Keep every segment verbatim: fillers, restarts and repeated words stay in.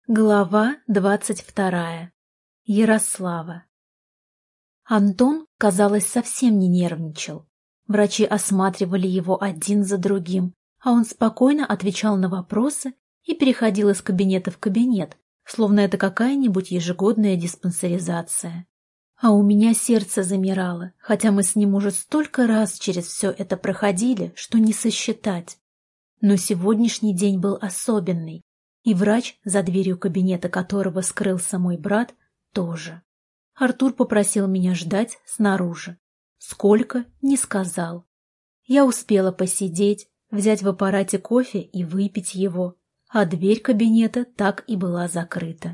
Глава двадцать вторая. Ярослава. Антон, казалось, совсем не нервничал. Врачи осматривали его один за другим, а он спокойно отвечал на вопросы и переходил из кабинета в кабинет, словно это какая-нибудь ежегодная диспансеризация. А у меня сердце замирало, хотя мы с ним уже столько раз через все это проходили, что не сосчитать. Но сегодняшний день был особенный. И врач, за дверью кабинета которого скрылся мой брат, тоже. Артур попросил меня ждать снаружи. Сколько — не сказал. Я успела посидеть, взять в аппарате кофе и выпить его, а дверь кабинета так и была закрыта.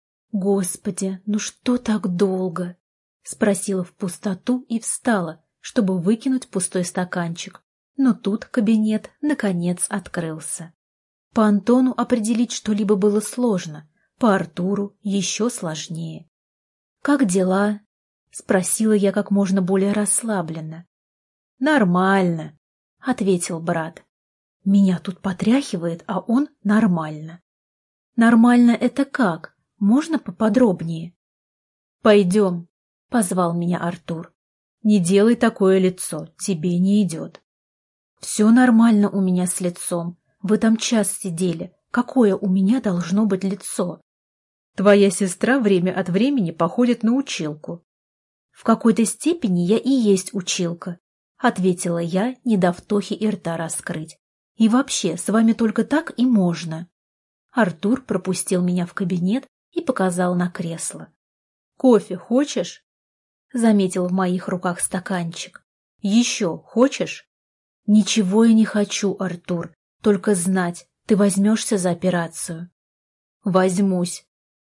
«Господи, ну что так долго?» — спросила в пустоту и встала, чтобы выкинуть пустой стаканчик. Но тут кабинет, наконец, открылся. По Антону определить что-либо было сложно, по Артуру еще сложнее. «Как дела?» — спросила я как можно более расслабленно. «Нормально», — ответил брат. «Меня тут потряхивает, а он нормально». «Нормально это как? Можно поподробнее?» «Пойдем», — позвал меня Артур. «Не делай такое лицо, тебе не идет». «Все нормально у меня с лицом. Вы там час сидели. Какое у меня должно быть лицо?» «Твоя сестра время от времени походит на училку». «В какой-то степени я и есть училка», — ответила я, не дав Тохе и рта раскрыть. «И вообще, с вами только так и можно». Артур пропустил меня в кабинет и показал на кресло. «Кофе хочешь?» — заметил в моих руках стаканчик. «Еще хочешь?» «Ничего я не хочу, Артур. Только знать, ты возьмешься за операцию?» «Возьмусь».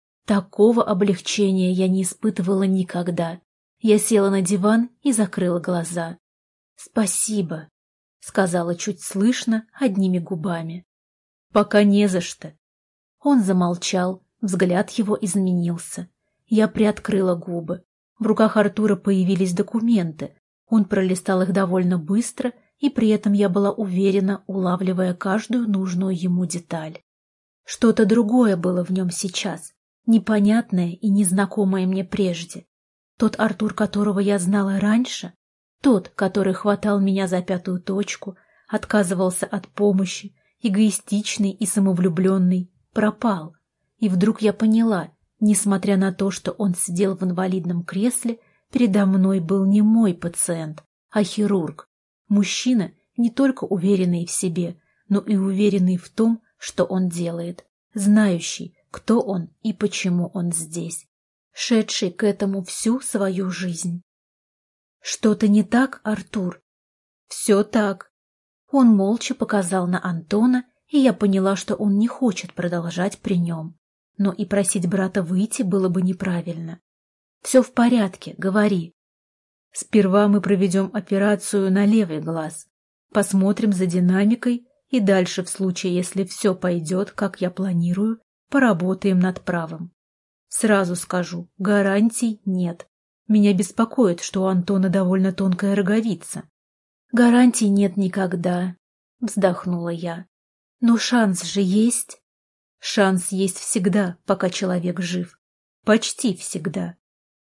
Такого облегчения я не испытывала никогда. Я села на диван и закрыла глаза. «Спасибо», — сказала чуть слышно, одними губами. «Пока не за что». Он замолчал, взгляд его изменился. Я приоткрыла губы. В руках Артура появились документы. Он пролистал их довольно быстро, и при этом я была уверена, улавливая каждую нужную ему деталь. Что-то другое было в нем сейчас, непонятное и незнакомое мне прежде. Тот Артур, которого я знала раньше, тот, который хватал меня за пятую точку, отказывался от помощи, эгоистичный и самовлюбленный, пропал. И вдруг я поняла, несмотря на то, что он сидел в инвалидном кресле, передо мной был не мой пациент, а хирург. Мужчина, не только уверенный в себе, но и уверенный в том, что он делает, знающий, кто он и почему он здесь, шедший к этому всю свою жизнь. «Что-то не так, Артур?» «Все так». Он молча показал на Антона, и я поняла, что он не хочет продолжать при нем. Но и просить брата выйти было бы неправильно. «Все в порядке, говори». «Сперва мы проведем операцию на левый глаз, посмотрим за динамикой и дальше, в случае, если все пойдет, как я планирую, поработаем над правым. Сразу скажу, гарантий нет. Меня беспокоит, что у Антона довольно тонкая роговица». «Гарантий нет никогда», — вздохнула я. «Но шанс же есть». «Шанс есть всегда, пока человек жив. Почти всегда».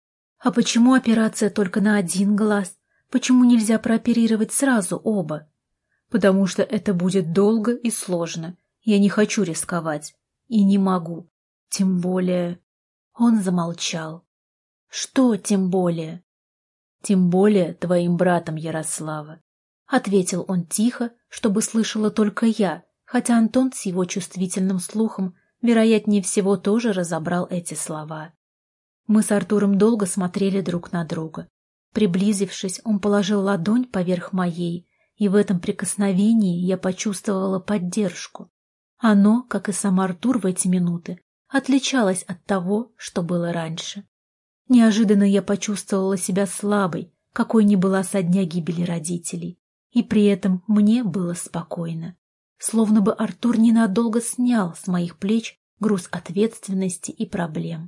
«А почему операция только на один глаз? Почему нельзя прооперировать сразу оба?» «Потому что это будет долго и сложно. Я не хочу рисковать. И не могу. Тем более...» Он замолчал. «Что тем более?» «Тем более твоим братом, Ярослава», — ответил он тихо, чтобы слышала только я, хотя Антон с его чувствительным слухом, вероятнее всего, тоже разобрал эти слова. Мы с Артуром долго смотрели друг на друга. Приблизившись, он положил ладонь поверх моей, и в этом прикосновении я почувствовала поддержку. Оно, как и сам Артур в эти минуты, отличалось от того, что было раньше. Неожиданно я почувствовала себя слабой, какой не была со дня гибели родителей, и при этом мне было спокойно. Словно бы Артур ненадолго снял с моих плеч груз ответственности и проблем.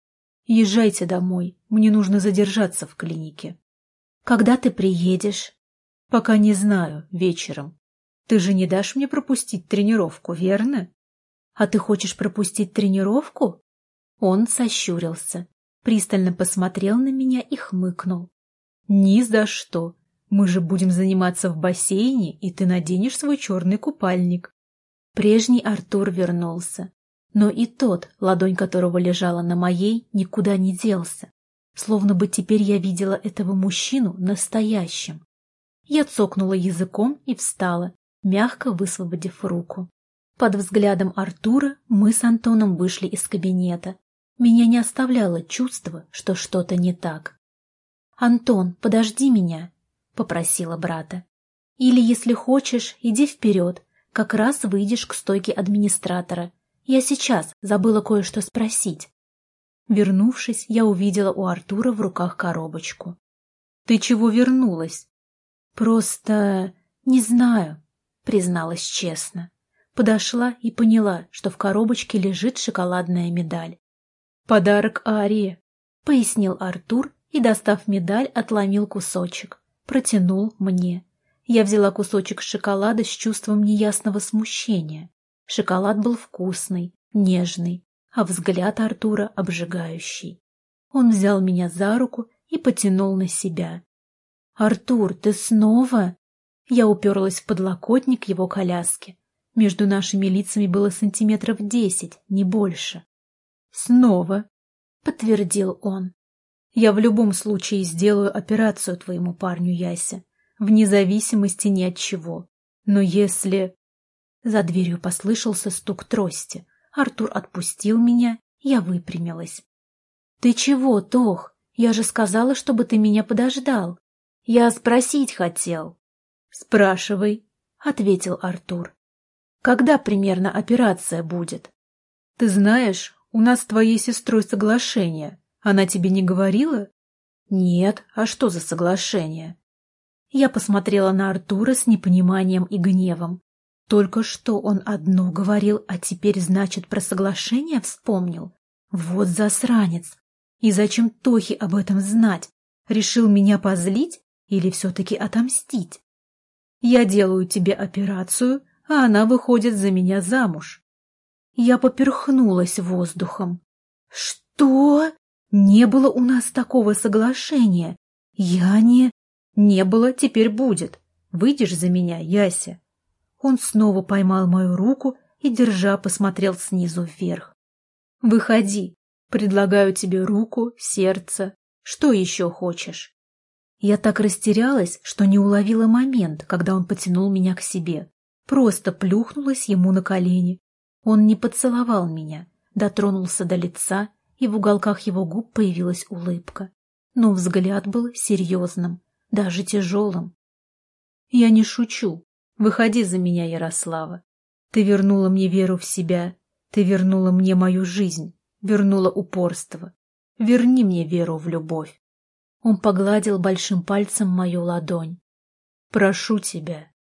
«Езжайте домой, мне нужно задержаться в клинике». «Когда ты приедешь?» «Пока не знаю, вечером. Ты же не дашь мне пропустить тренировку, верно?» А ты хочешь пропустить тренировку? Он сощурился, пристально посмотрел на меня и хмыкнул. Ни за что. Мы же будем заниматься в бассейне, и ты наденешь свой черный купальник. Прежний Артур вернулся. Но и тот, ладонь которого лежала на моей, никуда не делся. Словно бы теперь я видела этого мужчину настоящим. Я цокнула языком и встала, мягко высвободив руку. Под взглядом Артура мы с Антоном вышли из кабинета. Меня не оставляло чувство, что что-то не так. «Антон, подожди меня», — попросила брата. «Или, если хочешь, иди вперед, как раз выйдешь к стойке администратора. Я сейчас забыла кое-что спросить». Вернувшись, я увидела у Артура в руках коробочку. «Ты чего вернулась?» «Просто... не знаю», — призналась честно. Подошла и поняла, что в коробочке лежит шоколадная медаль. «Подарок Арии», — пояснил Артур и, достав медаль, отломил кусочек. Протянул мне. Я взяла кусочек шоколада с чувством неясного смущения. Шоколад был вкусный, нежный, а взгляд Артура обжигающий. Он взял меня за руку и потянул на себя. «Артур, ты снова?» Я уперлась в подлокотник его коляски. Между нашими лицами было сантиметров десять, не больше. «Снова», — подтвердил он. «Я в любом случае сделаю операцию твоему парню, Яся, вне зависимости ни от чего. Но если...» За дверью послышался стук трости. Артур отпустил меня, я выпрямилась. «Ты чего, Тох? Я же сказала, чтобы ты меня подождал. Я спросить хотел». «Спрашивай», — ответил Артур. «Когда примерно операция будет?» «Ты знаешь, у нас с твоей сестрой соглашение. Она тебе не говорила?» «Нет, а что за соглашение?» Я посмотрела на Артура с непониманием и гневом. Только что он одно говорил, а теперь, значит, про соглашение вспомнил? Вот засранец! И зачем Тохе об этом знать? Решил меня позлить или все-таки отомстить? Я делаю тебе операцию, а она выходит за меня замуж. Я поперхнулась воздухом. Что? Не было у нас такого соглашения. Я не... Не было, теперь будет. Выйдешь за меня, Яся? Он снова поймал мою руку и, держа, посмотрел снизу вверх. «Выходи. Предлагаю тебе руку, сердце. Что еще хочешь?» Я так растерялась, что не уловила момент, когда он потянул меня к себе. Просто плюхнулась ему на колени. Он не поцеловал меня, дотронулся до лица, и в уголках его губ появилась улыбка. Но взгляд был серьезным, даже тяжелым. «Я не шучу. Выходи за меня, Ярослава. Ты вернула мне веру в себя, ты вернула мне мою жизнь, вернула упорство. Верни мне веру в любовь». Он погладил большим пальцем мою ладонь. «Прошу тебя».